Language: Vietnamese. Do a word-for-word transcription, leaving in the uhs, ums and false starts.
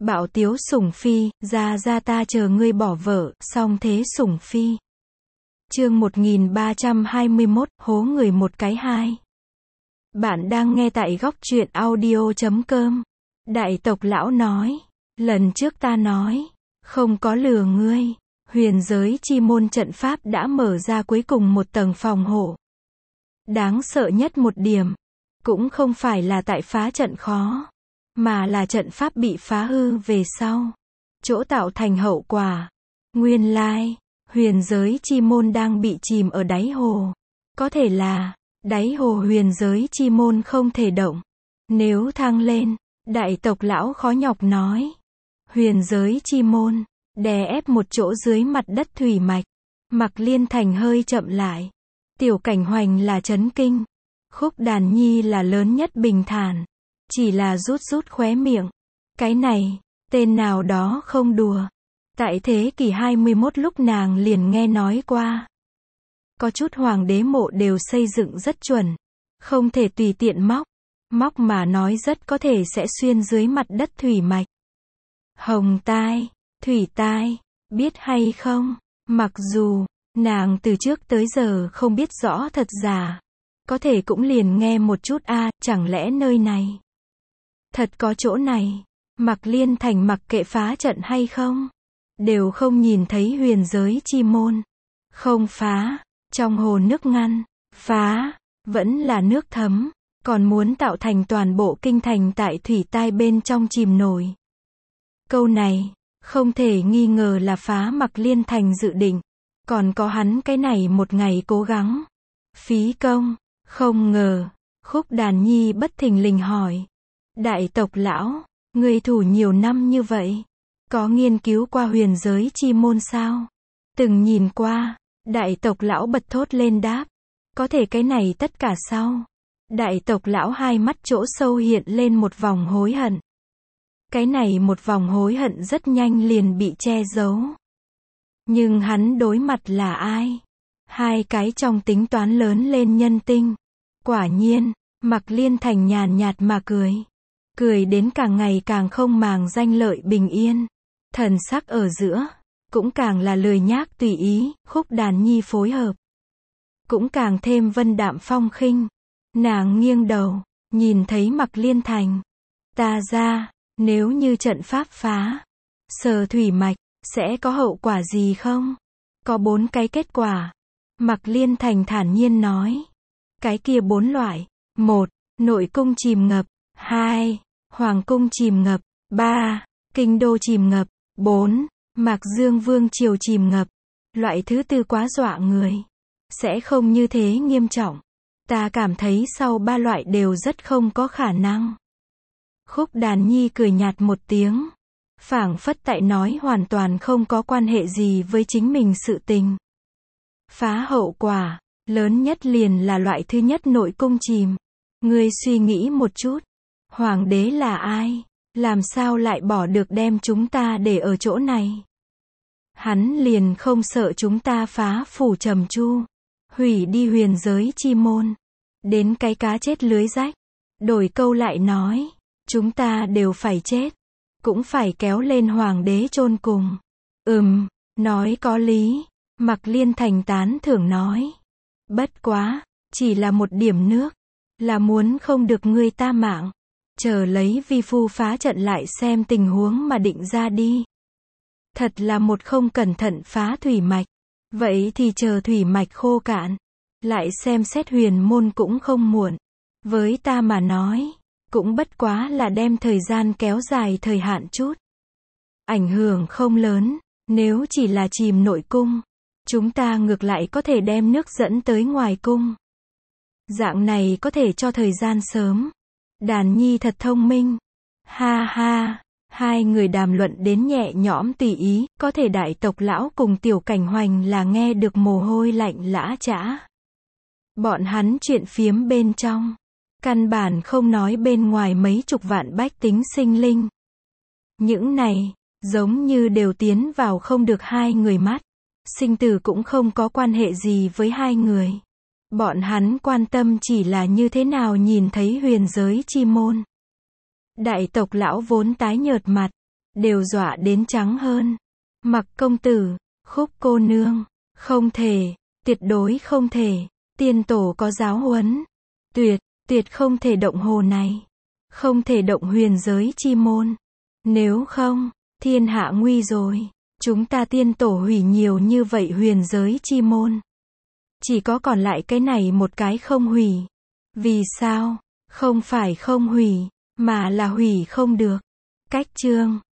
Bạo tiếu sủng phi, ra ra ta chờ ngươi bỏ vợ, song thế sủng phi. Chương một nghìn ba trăm hai mươi mốt, hố người một cái hai. Bạn đang nghe tại góc truyện audio chấm com. Đại tộc lão nói, lần trước ta nói, không có lừa ngươi, huyền giới chi môn trận pháp đã mở ra cuối cùng một tầng phòng hộ. Đáng sợ nhất một điểm, cũng không phải là tại phá trận khó, mà là trận pháp bị phá hư về sau, chỗ tạo thành hậu quả. Nguyên lai, huyền giới chi môn đang bị chìm ở đáy hồ. Có thể là, đáy hồ huyền giới chi môn không thể động. Nếu thăng lên, đại tộc lão khó nhọc nói, huyền giới chi môn, đè ép một chỗ dưới mặt đất thủy mạch. Mặc Liên Thành hơi chậm lại. Tiểu Cảnh Hoành là chấn kinh. Khúc Đàn Nhi là lớn nhất bình thản. Chỉ là rút rút khóe miệng. Cái này, tên nào đó không đùa. Tại thế kỷ hai mươi mốt lúc nàng liền nghe nói qua. Có chút hoàng đế mộ đều xây dựng rất chuẩn. Không thể tùy tiện móc. Móc mà nói rất có thể sẽ xuyên dưới mặt đất thủy mạch. Hồng tai, thủy tai, biết hay không? Mặc dù, nàng từ trước tới giờ không biết rõ thật giả. Có thể cũng liền nghe một chút a, à, chẳng lẽ nơi này thật có chỗ này? Mặc Liên Thành mặc kệ phá trận hay không, đều không nhìn thấy huyền giới chi môn. Không phá, trong hồ nước ngăn, phá, vẫn là nước thấm, còn muốn tạo thành toàn bộ kinh thành tại thủy tai bên trong chìm nổi. Câu này, không thể nghi ngờ là phá Mặc Liên Thành dự định. Còn có hắn cái này một ngày cố gắng. Phí công, không ngờ, Khúc Đàn Nhi bất thình lình hỏi. Đại tộc lão, người thủ nhiều năm như vậy, có nghiên cứu qua huyền giới chi môn sao? Từng nhìn qua, đại tộc lão bật thốt lên đáp. Có thể cái này tất cả sao? Đại tộc lão hai mắt chỗ sâu hiện lên một vòng hối hận. Cái này một vòng hối hận rất nhanh liền bị che giấu. Nhưng hắn đối mặt là ai? Hai cái trong tính toán lớn lên nhân tinh. Quả nhiên, Mặc Liên Thành nhàn nhạt mà cười. Cười đến càng ngày càng không màng danh lợi bình yên. Thần sắc ở giữa, cũng càng là lười nhác tùy ý, Khúc Đàn Nhi phối hợp. Cũng càng thêm vân đạm phong khinh. Nàng nghiêng đầu, nhìn thấy Mặc Liên Thành. Ta ra, nếu như trận pháp phá, sờ thủy mạch, sẽ có hậu quả gì không? Có bốn cái kết quả. Mặc Liên Thành thản nhiên nói. Cái kia bốn loại. Một, nội cung chìm ngập. Hai, hoàng cung chìm ngập. Ba, kinh đô chìm ngập. Bốn, Mạc Dương Vương triều chìm ngập. Loại thứ tư quá dọa người. Sẽ không như thế nghiêm trọng. Ta cảm thấy sau ba loại đều rất không có khả năng. Khúc Đàn Nhi cười nhạt một tiếng. Phảng phất tại nói hoàn toàn không có quan hệ gì với chính mình sự tình. Phá hậu quả, lớn nhất liền là loại thứ nhất nội cung chìm. Ngươi suy nghĩ một chút, hoàng đế là ai? Làm sao lại bỏ được đem chúng ta để ở chỗ này? Hắn liền không sợ chúng ta phá phủ trầm chu, hủy đi huyền giới chi môn, đến cái cá chết lưới rách. Đổi câu lại nói, chúng ta đều phải chết. Cũng phải kéo lên hoàng đế chôn cùng. Ừm, nói có lý. Mặc Liên Thành tán thưởng nói. Bất quá, chỉ là một điểm nước. Là muốn không được ngươi ta mạng. Chờ lấy vi phu phá trận lại xem tình huống mà định ra đi. Thật là một không cẩn thận phá thủy mạch. Vậy thì chờ thủy mạch khô cạn. Lại xem xét huyền môn cũng không muộn. Với ta mà nói, cũng bất quá là đem thời gian kéo dài thời hạn chút. Ảnh hưởng không lớn, nếu chỉ là chìm nội cung, chúng ta ngược lại có thể đem nước dẫn tới ngoài cung. Dạng này có thể cho thời gian sớm. Đàn Nhi thật thông minh. Ha ha, hai người đàm luận đến nhẹ nhõm tùy ý, có thể đại tộc lão cùng Tiểu Cảnh Hoành là nghe được mồ hôi lạnh lã chã. Bọn hắn chuyện phiếm bên trong. Căn bản không nói bên ngoài mấy chục vạn bách tính sinh linh. Những này, giống như đều tiến vào không được hai người mắt. Sinh tử cũng không có quan hệ gì với hai người. Bọn hắn quan tâm chỉ là như thế nào nhìn thấy huyền giới chi môn. Đại tộc lão vốn tái nhợt mặt. đều dọa đến trắng hơn. Mặc công tử, Khúc cô nương, không thể, tuyệt đối không thể, tiên tổ có giáo huấn. Tuyệt, tuyệt không thể động hồ này. Không thể động huyền giới chi môn. Nếu không, thiên hạ nguy rồi. Chúng ta tiên tổ hủy nhiều như vậy huyền giới chi môn. Chỉ có còn lại cái này một cái không hủy. Vì sao? Không phải không hủy, mà là hủy không được. Cách chương